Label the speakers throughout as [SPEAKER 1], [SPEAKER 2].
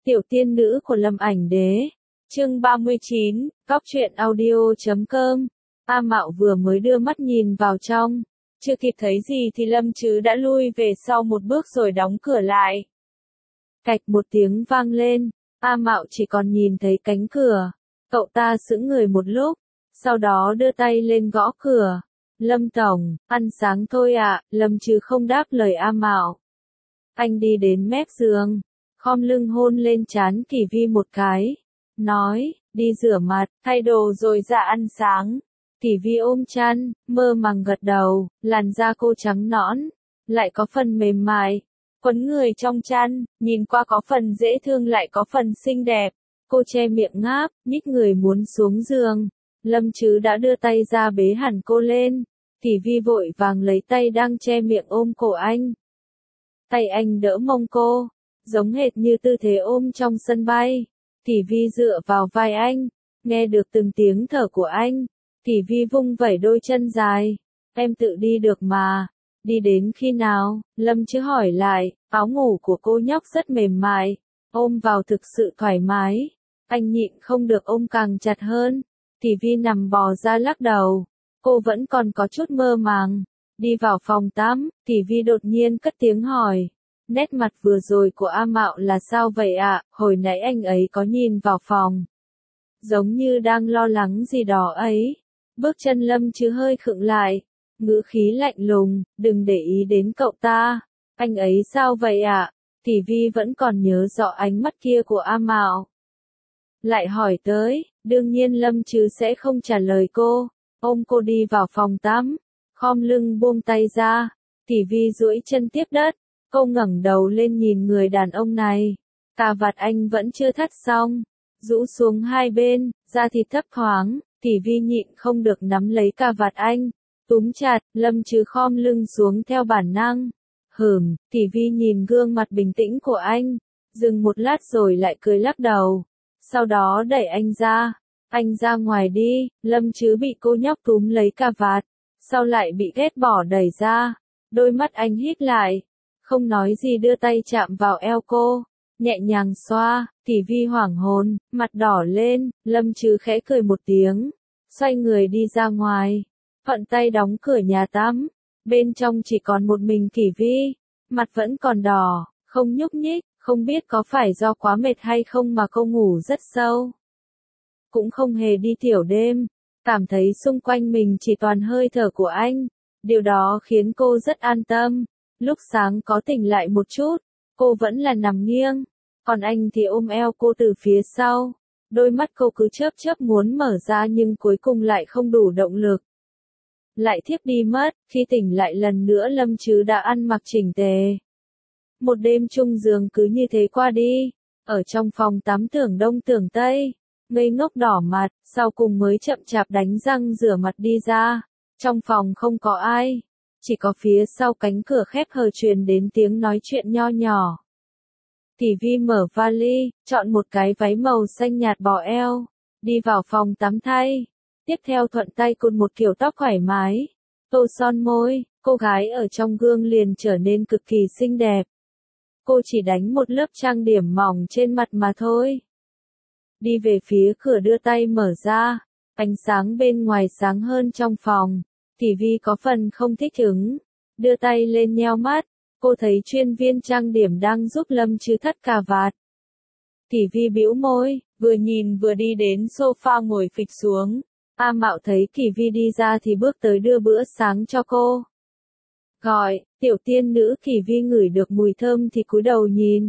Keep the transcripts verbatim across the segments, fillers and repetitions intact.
[SPEAKER 1] Tiểu tiên nữ của Lâm Ảnh Đế. Chương ba mươi chín, Cóc truyện audio chấm com. A Mạo vừa mới đưa mắt nhìn vào trong, chưa kịp thấy gì thì Lâm Trứ đã lui về sau một bước rồi đóng cửa lại. Cạch một tiếng vang lên, A Mạo chỉ còn nhìn thấy cánh cửa. Cậu ta sững người một lúc, sau đó đưa tay lên gõ cửa. Lâm Tổng, ăn sáng thôi ạ. Lâm Trứ không đáp lời A Mạo. Anh đi đến mép giường, khom lưng hôn lên trán Kỷ Vi một cái, nói, đi rửa mặt, thay đồ rồi ra ăn sáng. Kỷ Vi ôm chăn, mơ màng gật đầu, làn da cô trắng nõn, lại có phần mềm mại, quấn người trong chăn, nhìn qua có phần dễ thương lại có phần xinh đẹp. Cô che miệng ngáp, nhích người muốn xuống giường. Lâm Trứ đã đưa tay ra bế hẳn cô lên. Kỷ Vi vội vàng lấy tay đang che miệng ôm cổ anh. Tay anh đỡ mông cô, giống hệt như tư thế ôm trong sân bay. Kỷ Vi dựa vào vai anh, nghe được từng tiếng thở của anh. Kỷ Vi vung vẩy đôi chân dài, em tự đi được mà. Đi đến khi nào? Lâm Trứ hỏi lại. Áo ngủ của cô nhóc rất mềm mại, ôm vào thực sự thoải mái. Anh nhịn không được ôm càng chặt hơn. Kỷ Vi nằm bò ra lắc đầu, cô vẫn còn có chút mơ màng. Đi vào phòng tắm, Kỷ Vi đột nhiên cất tiếng hỏi. Nét mặt vừa rồi của A Mạo là sao vậy ạ? À? Hồi nãy anh ấy có nhìn vào phòng, giống như đang lo lắng gì đó ấy. Bước chân Lâm Trứ hơi khựng lại, ngữ khí lạnh lùng, đừng để ý đến cậu ta. Anh ấy sao vậy ạ? À? Kỷ Vi vẫn còn nhớ rõ ánh mắt kia của A Mạo. Lại hỏi tới, đương nhiên Lâm Trứ sẽ không trả lời cô, ôm cô đi vào phòng tắm, khom lưng buông tay ra. Kỷ Vi duỗi chân tiếp đất, cô ngẩng đầu lên nhìn người đàn ông này. Cà vạt anh vẫn chưa thắt xong, rũ xuống hai bên, da thịt thấp thoáng. Kỷ Vi nhịn không được nắm lấy cà vạt anh, túm chặt. Lâm Trứ khom lưng xuống theo bản năng. Hửm, Kỷ Vi nhìn gương mặt bình tĩnh của anh, dừng một lát rồi lại cười lắc đầu. Sau đó đẩy anh ra. Anh ra ngoài đi. Lâm Trứ bị cô nhóc túm lấy cà vạt, sau lại bị ghét bỏ đẩy ra. Đôi mắt anh híp lại, không nói gì đưa tay chạm vào eo cô, nhẹ nhàng xoa. Kỷ Vi hoảng hồn, mặt đỏ lên. Lâm Trứ khẽ cười một tiếng, xoay người đi ra ngoài, thuận tay đóng cửa nhà tắm. Bên trong chỉ còn một mình Kỷ Vi, mặt vẫn còn đỏ, không nhúc nhích. Không biết có phải do quá mệt hay không mà cô ngủ rất sâu. Cũng không hề đi tiểu đêm, cảm thấy xung quanh mình chỉ toàn hơi thở của anh. Điều đó khiến cô rất an tâm. Lúc sáng có tỉnh lại một chút, cô vẫn là nằm nghiêng, còn anh thì ôm eo cô từ phía sau. Đôi mắt cô cứ chớp chớp muốn mở ra nhưng cuối cùng lại không đủ động lực, lại thiếp đi mất. Khi tỉnh lại lần nữa Lâm Trứ đã ăn mặc chỉnh tề. Một đêm chung giường cứ như thế qua đi, ở trong phòng tắm tưởng đông tưởng tây, ngây ngốc đỏ mặt, sau cùng mới chậm chạp đánh răng rửa mặt đi ra. Trong phòng không có ai, chỉ có phía sau cánh cửa khép hờ truyền đến tiếng nói chuyện nho nhỏ. Kỷ Vi mở vali, chọn một cái váy màu xanh nhạt bò eo, đi vào phòng tắm thay. Tiếp theo thuận tay cột một kiểu tóc thoải mái, tô son môi, cô gái ở trong gương liền trở nên cực kỳ xinh đẹp. Cô chỉ đánh một lớp trang điểm mỏng trên mặt mà thôi. Đi về phía cửa đưa tay mở ra, ánh sáng bên ngoài sáng hơn trong phòng. Kỷ Vi có phần không thích ứng, đưa tay lên nheo mắt, cô thấy chuyên viên trang điểm đang giúp Lâm Trứ thắt cà vạt. Kỷ Vi bĩu môi, vừa nhìn vừa đi đến sofa ngồi phịch xuống. A Mạo thấy Kỷ Vi đi ra thì bước tới đưa bữa sáng cho cô. Gọi, tiểu tiên nữ. Kỷ Vi ngửi được mùi thơm thì cúi đầu nhìn.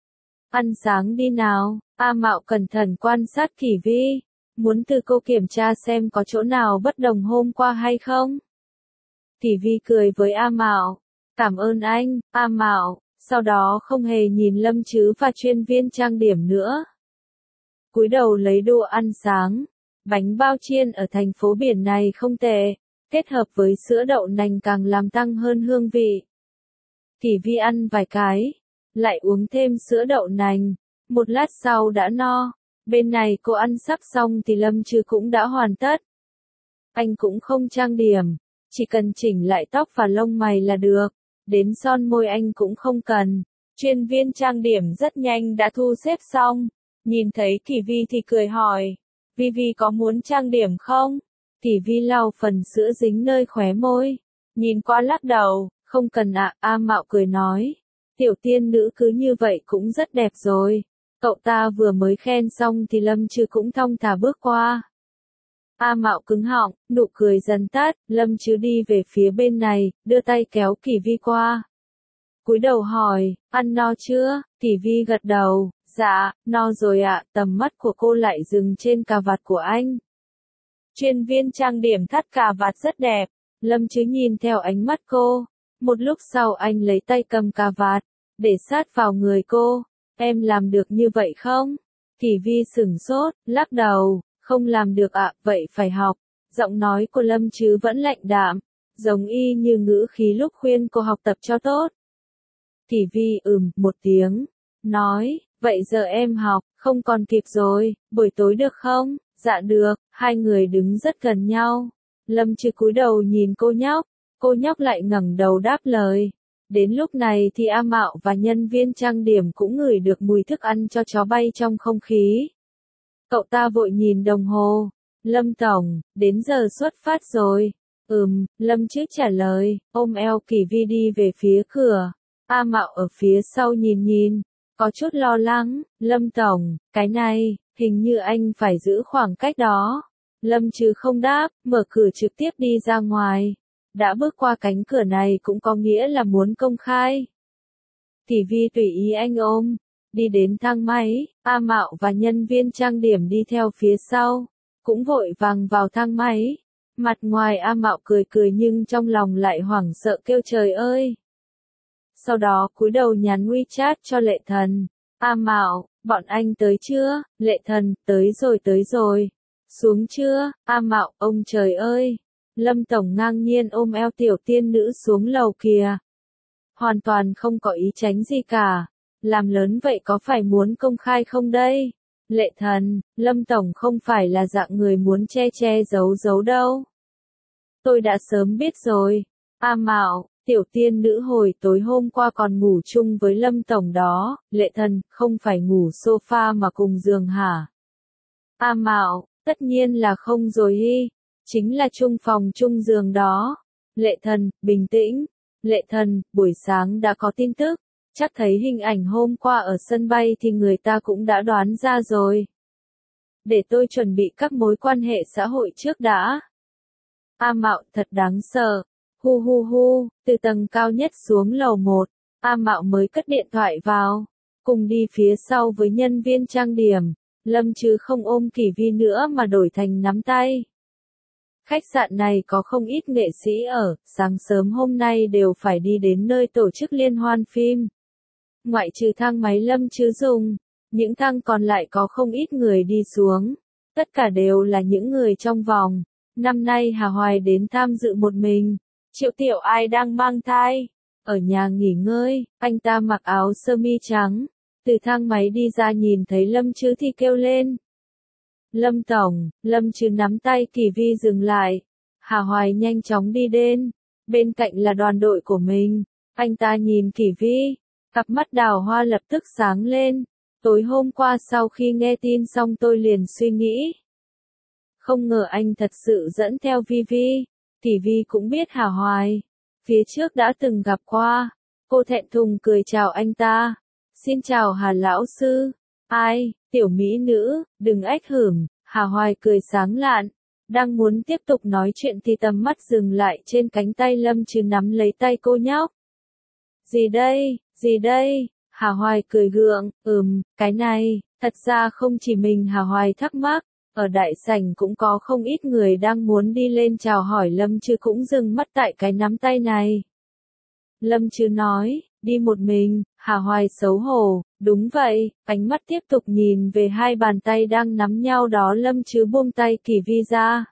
[SPEAKER 1] Ăn sáng đi nào. A Mạo cẩn thận quan sát Kỷ Vi, muốn từ cô kiểm tra xem có chỗ nào bất đồng hôm qua hay không. Kỷ Vi cười với A Mạo, cảm ơn anh, A Mạo, sau đó không hề nhìn Lâm Trứ và chuyên viên trang điểm nữa. Cúi đầu lấy đồ ăn sáng, bánh bao chiên ở thành phố biển này không tệ, kết hợp với sữa đậu nành càng làm tăng hơn hương vị. Kỷ Vi ăn vài cái, lại uống thêm sữa đậu nành, một lát sau đã no. Bên này cô ăn sắp xong thì Lâm Trứ cũng đã hoàn tất. Anh cũng không trang điểm, chỉ cần chỉnh lại tóc và lông mày là được, đến son môi anh cũng không cần. Chuyên viên trang điểm rất nhanh đã thu xếp xong, nhìn thấy Kỳ Vi thì cười hỏi, Vi Vi có muốn trang điểm không? Kỳ Vi lau phần sữa dính nơi khóe môi, nhìn qua lắc đầu, không cần ạ, A Mạo cười nói, tiểu tiên nữ cứ như vậy cũng rất đẹp rồi. Cậu ta vừa mới khen xong thì Lâm Trư cũng thong thả bước qua. A Mạo cứng họng, nụ cười dần tắt, Lâm Trư đi về phía bên này, đưa tay kéo Kỳ Vi qua. Cúi đầu hỏi, ăn no chưa? Kỳ Vi gật đầu, dạ, no rồi ạ, tầm mắt của cô lại dừng trên cà vạt của anh. Chuyên viên trang điểm thắt cà vạt rất đẹp, Lâm Trư nhìn theo ánh mắt cô. Một lúc sau anh lấy tay cầm cà vạt, để sát vào người cô. Em làm được như vậy không? Kỳ Vi sửng sốt, lắc đầu, không làm được ạ, vậy phải học. Giọng nói của Lâm Trư vẫn lạnh đạm, giống y như ngữ khí lúc khuyên cô học tập cho tốt. Kỳ Vi ừm một tiếng, nói, vậy giờ em học, không còn kịp rồi, buổi tối được không? Dạ được, hai người đứng rất gần nhau. Lâm Trư cúi đầu nhìn cô nhóc, cô nhóc lại ngẩng đầu đáp lời. Đến lúc này thì A Mạo và nhân viên trang điểm cũng ngửi được mùi thức ăn cho chó bay trong không khí. Cậu ta vội nhìn đồng hồ. Lâm Tổng, đến giờ xuất phát rồi. Ừm, Lâm Trư trả lời, ôm eo Kỳ Vi đi về phía cửa. A Mạo ở phía sau nhìn nhìn, có chút lo lắng, Lâm Tổng, cái này, hình như anh phải giữ khoảng cách đó. Lâm Trư không đáp, mở cửa trực tiếp đi ra ngoài. Đã bước qua cánh cửa này cũng có nghĩa là muốn công khai. Kỳ Vi tùy ý anh ôm, đi đến thang máy, A Mạo và nhân viên trang điểm đi theo phía sau, cũng vội vàng vào thang máy. Mặt ngoài A Mạo cười cười nhưng trong lòng lại hoảng sợ kêu trời ơi. Sau đó cúi đầu nhắn WeChat cho Lệ Thần, A Mạo, bọn anh tới chưa? Lệ Thần, tới rồi tới rồi. Xuống chưa? A Mạo, ông trời ơi. Lâm Tổng ngang nhiên ôm eo tiểu tiên nữ xuống lầu kìa. Hoàn toàn không có ý tránh gì cả. Làm lớn vậy có phải muốn công khai không đây? Lệ Thần, Lâm Tổng không phải là dạng người muốn che che giấu giấu đâu. Tôi đã sớm biết rồi. A Mạo, tiểu tiên nữ hồi tối hôm qua còn ngủ chung với Lâm Tổng đó. Lệ Thần, không phải ngủ sofa mà cùng giường hả? A Mạo, tất nhiên là không rồi hi. Chính là chung phòng chung giường đó. Lệ Thần, bình tĩnh. Lệ Thần, buổi sáng đã có tin tức. Chắc thấy hình ảnh hôm qua ở sân bay thì người ta cũng đã đoán ra rồi. Để tôi chuẩn bị các mối quan hệ xã hội trước đã. A Mạo, thật đáng sợ. Hu hu hu, từ tầng cao nhất xuống lầu một, A Mạo mới cất điện thoại vào. Cùng đi phía sau với nhân viên trang điểm. Lâm Trư không ôm Kỳ Vi nữa mà đổi thành nắm tay. Khách sạn này có không ít nghệ sĩ ở, sáng sớm hôm nay đều phải đi đến nơi tổ chức liên hoan phim. Ngoại trừ thang máy Lâm Trư dùng, những thang còn lại có không ít người đi xuống. Tất cả đều là những người trong vòng. Năm nay Hà Hoài đến tham dự một mình. Triệu Tiểu Ai đang mang thai. Ở nhà nghỉ ngơi, anh ta mặc áo sơ mi trắng. Từ thang máy đi ra nhìn thấy Lâm Trư thì kêu lên. Lâm Tổng, Lâm Trư nắm tay Kỳ Vi dừng lại. Hà Hoài nhanh chóng đi đến. Bên cạnh là đoàn đội của mình. Anh ta nhìn Kỳ Vi. Cặp mắt đào hoa lập tức sáng lên. Tối hôm qua sau khi nghe tin xong tôi liền suy nghĩ. Không ngờ anh thật sự dẫn theo Vi Vi. Kỳ Vi cũng biết Hà Hoài. Phía trước đã từng gặp qua. Cô thẹn thùng cười chào anh ta. Xin chào Hà Lão Sư. Ai, tiểu mỹ nữ, đừng ách hửm. Hà Hoài cười sáng lạn. Đang muốn tiếp tục nói chuyện thì tầm mắt dừng lại trên cánh tay Lâm Trư nắm lấy tay cô nhóc. Gì đây, gì đây? Hà Hoài cười gượng, ừm, cái này, thật ra không chỉ mình Hà Hoài thắc mắc, ở đại sảnh cũng có không ít người đang muốn đi lên chào hỏi Lâm Trư cũng dừng mắt tại cái nắm tay này. Lâm Trư nói, đi một mình, Hà Hoài xấu hổ, đúng vậy, ánh mắt tiếp tục nhìn về hai bàn tay đang nắm nhau đó. Lâm Trư buông tay Kỳ Vi ra.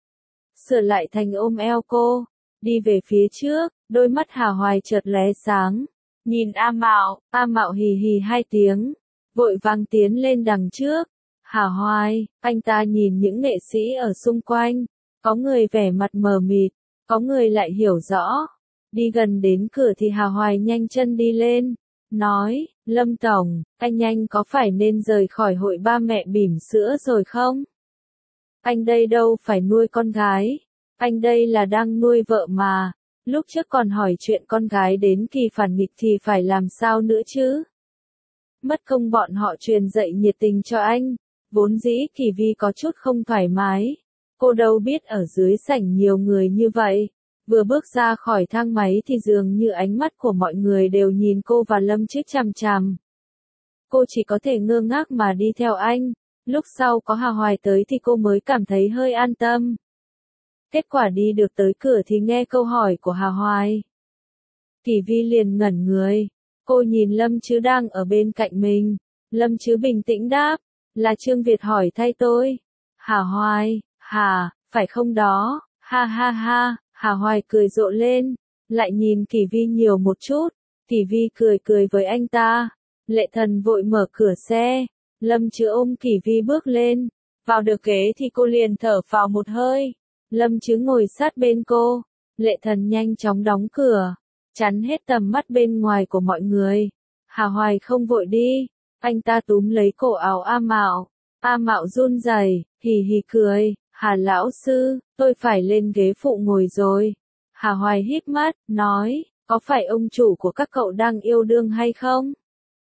[SPEAKER 1] Sửa lại thành ôm eo cô, đi về phía trước, đôi mắt Hà Hoài chợt lóe sáng. Nhìn A Mạo, A Mạo hì hì hai tiếng, vội vàng tiến lên đằng trước. Hà Hoài, anh ta nhìn những nghệ sĩ ở xung quanh, có người vẻ mặt mờ mịt, có người lại hiểu rõ. Đi gần đến cửa thì Hà Hoài nhanh chân đi lên, nói, Lâm Tổng, anh anh có phải nên rời khỏi hội ba mẹ bỉm sữa rồi không? Anh đây đâu phải nuôi con gái, anh đây là đang nuôi vợ mà, lúc trước còn hỏi chuyện con gái đến kỳ phản nghịch thì phải làm sao nữa chứ? Mất công bọn họ truyền dạy nhiệt tình cho anh, vốn dĩ Kỳ Vi có chút không thoải mái, cô đâu biết ở dưới sảnh nhiều người như vậy. Vừa bước ra khỏi thang máy thì dường như ánh mắt của mọi người đều nhìn cô và Lâm Trứ chằm chằm. Cô chỉ có thể ngơ ngác mà đi theo anh, lúc sau có Hà Hoài tới thì cô mới cảm thấy hơi an tâm. Kết quả đi được tới cửa thì nghe câu hỏi của Hà Hoài. Kỳ Vi liền ngẩn người, cô nhìn Lâm Trứ đang ở bên cạnh mình, Lâm Trứ bình tĩnh đáp, là Trương Việt hỏi thay tôi. Hà Hoài, hà, phải không đó, ha ha ha. Hà Hoài cười rộ lên, lại nhìn Kỳ Vi nhiều một chút, Kỳ Vi cười cười với anh ta, Lệ Thần vội mở cửa xe, Lâm Trứ ôm Kỳ Vi bước lên, vào được ghế thì cô liền thở phào một hơi, Lâm Trứ ngồi sát bên cô, Lệ Thần nhanh chóng đóng cửa, chắn hết tầm mắt bên ngoài của mọi người, Hà Hoài không vội đi, anh ta túm lấy cổ áo A Mạo, A Mạo run rẩy, hì hì cười. Hà lão sư, tôi phải lên ghế phụ ngồi rồi. Hà Hoài híp mắt, nói, có phải ông chủ của các cậu đang yêu đương hay không?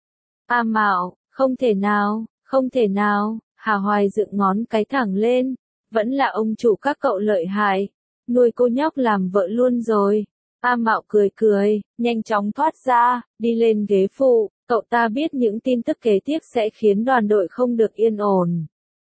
[SPEAKER 1] A Mạo, không thể nào, không thể nào, Hà Hoài dựng ngón cái thẳng lên, vẫn là ông chủ các cậu lợi hại, nuôi cô nhóc làm vợ luôn rồi. A Mạo cười cười, nhanh chóng thoát ra, đi lên ghế phụ, cậu ta biết những tin tức kế tiếp sẽ khiến đoàn đội không được yên ổn.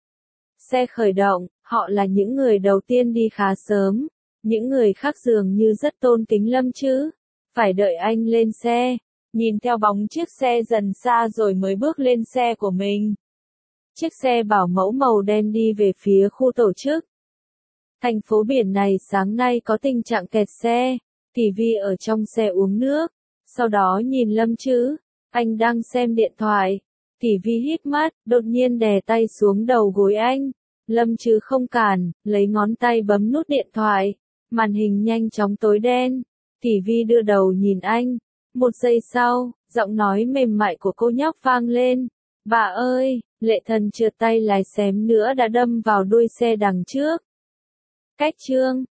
[SPEAKER 1] Xe khởi động, họ là những người đầu tiên đi khá sớm, những người khác dường như rất tôn kính Lâm Trứ, phải đợi anh lên xe, nhìn theo bóng chiếc xe dần xa rồi mới bước lên xe của mình. Chiếc xe bảo mẫu màu đen đi về phía khu tổ chức. Thành phố biển này sáng nay có tình trạng kẹt xe, Kỳ Vi ở trong xe uống nước, sau đó nhìn Lâm Trứ, anh đang xem điện thoại. Kỳ Vi híp mắt, đột nhiên đè tay xuống đầu gối anh. Lâm Trứ không cản, lấy ngón tay bấm nút điện thoại. Màn hình nhanh chóng tối đen. Kỳ Vi đưa đầu nhìn anh. Một giây sau, giọng nói mềm mại của cô nhóc vang lên. Bà ơi, Lệ Thần trượt tay lái xém nữa đã đâm vào đuôi xe đằng trước. Cách chương